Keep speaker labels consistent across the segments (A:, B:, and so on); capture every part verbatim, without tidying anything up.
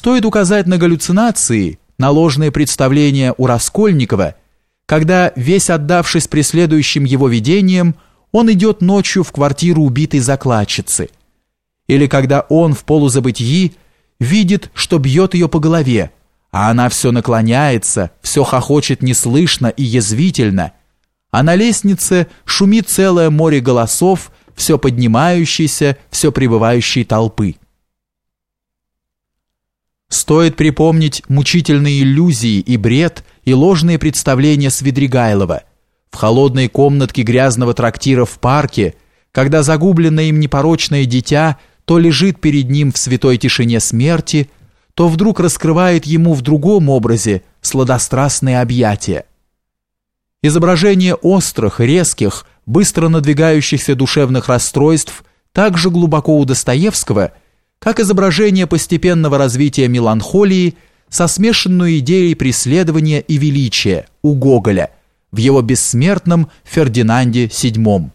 A: Стоит указать на галлюцинации, на ложные представления у Раскольникова, когда, весь отдавшись преследующим его видениям, он идет ночью в квартиру убитой закладчицы, или когда он в полузабытии видит, что бьет ее по голове, а она все наклоняется, все хохочет неслышно и язвительно, а на лестнице шумит целое море голосов, все поднимающейся, все прибывающей толпы. Стоит припомнить мучительные иллюзии и бред, и ложные представления Свидригайлова в холодной комнатке грязного трактира в парке, когда загубленное им непорочное дитя то лежит перед ним в святой тишине смерти, то вдруг раскрывает ему в другом образе сладострастные объятия. Изображение острых, резких, быстро надвигающихся душевных расстройств так же глубоко у Достоевского, как изображение постепенного развития меланхолии со смешанной идеей преследования и величия у Гоголя в его бессмертном Фердинанде седьмом.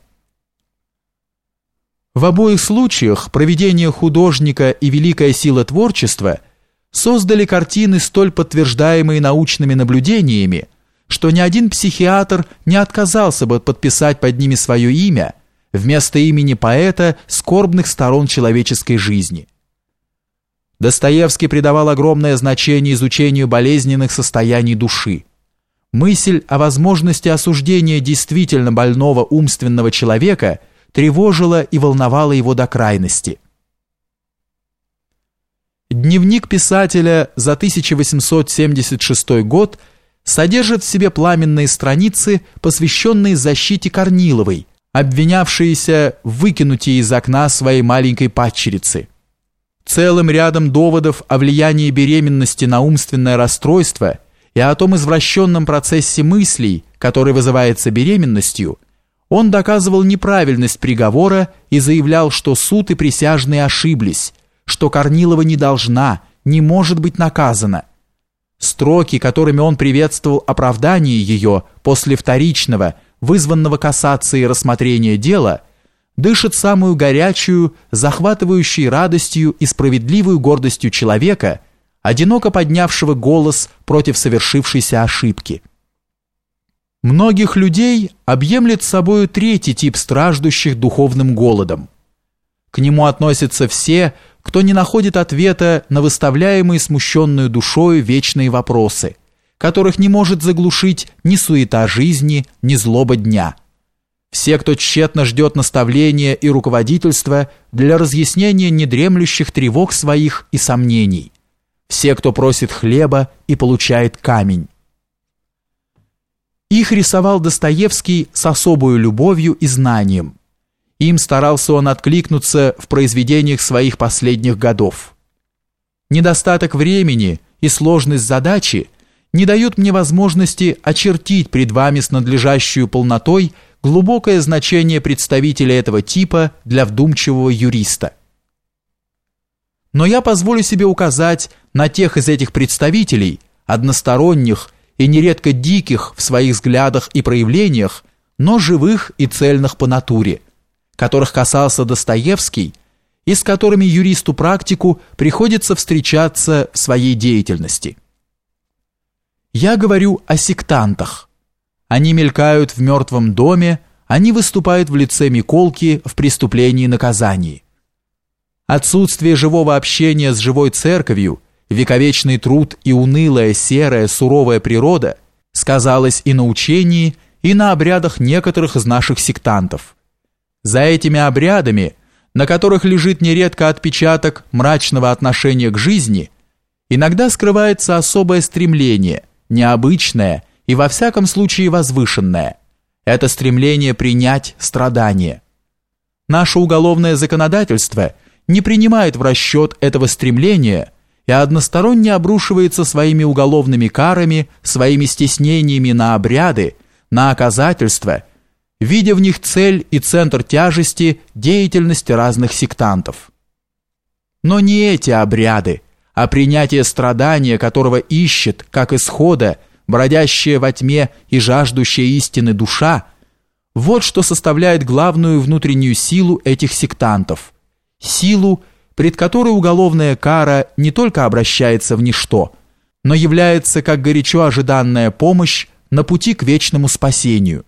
A: В обоих случаях провидение художника и великая сила творчества создали картины, столь подтверждаемые научными наблюдениями, что ни один психиатр не отказался бы подписать под ними свое имя вместо имени поэта скорбных сторон человеческой жизни. Достоевский придавал огромное значение изучению болезненных состояний души. Мысль о возможности осуждения действительно больного умственного человека тревожила и волновала его до крайности. Дневник писателя за тысяча восемьсот семьдесят шестой год содержит в себе пламенные страницы, посвященные защите Корниловой, обвинявшейся в выкинутии из окна своей маленькой падчерицы. Целым рядом доводов о влиянии беременности на умственное расстройство и о том извращенном процессе мыслей, который вызывается беременностью, он доказывал неправильность приговора и заявлял, что суд и присяжные ошиблись, что Корнилова не должна, не может быть наказана. Строки, которыми он приветствовал оправдание ее после вторичного, вызванного кассацией рассмотрения дела, дышат самую горячую, захватывающей радостью и справедливую гордостью человека, одиноко поднявшего голос против совершившейся ошибки. Многих людей объемлет собою третий тип страждущих духовным голодом. К нему относятся все, кто не находит ответа на выставляемые смущенную душою вечные вопросы, которых не может заглушить ни суета жизни, ни злоба дня. Все, кто тщетно ждет наставления и руководительства для разъяснения недремлющих тревог своих и сомнений. Все, кто просит хлеба и получает камень. Их рисовал Достоевский с особой любовью и знанием. Им старался он откликнуться в произведениях своих последних годов. Недостаток времени и сложность задачи не дают мне возможности очертить пред вами с надлежащей полнотой глубокое значение представителя этого типа для вдумчивого юриста. Но я позволю себе указать на тех из этих представителей, односторонних и нередко диких в своих взглядах и проявлениях, но живых и цельных по натуре, которых касался Достоевский и с которыми юристу-практику приходится встречаться в своей деятельности. Я говорю о сектантах. Они мелькают в мертвом доме, они выступают в лице Миколки в «Преступлении и наказании». Отсутствие живого общения с живой церковью, вековечный труд и унылая, серая, суровая природа сказалось и на учении, и на обрядах некоторых из наших сектантов. За этими обрядами, на которых лежит нередко отпечаток мрачного отношения к жизни, иногда скрывается особое стремление, необычное и во всяком случае возвышенное. Это стремление принять страдания. Наше уголовное законодательство не принимает в расчет этого стремления и односторонне обрушивается своими уголовными карами, своими стеснениями на обряды, на оказательства, видя в них цель и центр тяжести деятельности разных сектантов. Но не эти обряды, а принятие страдания, которого ищет, как исхода, бродящая во тьме и жаждущая истины душа, вот что составляет главную внутреннюю силу этих сектантов, силу, пред которой уголовная кара не только обращается в ничто, но является как горячо ожиданная помощь на пути к вечному спасению.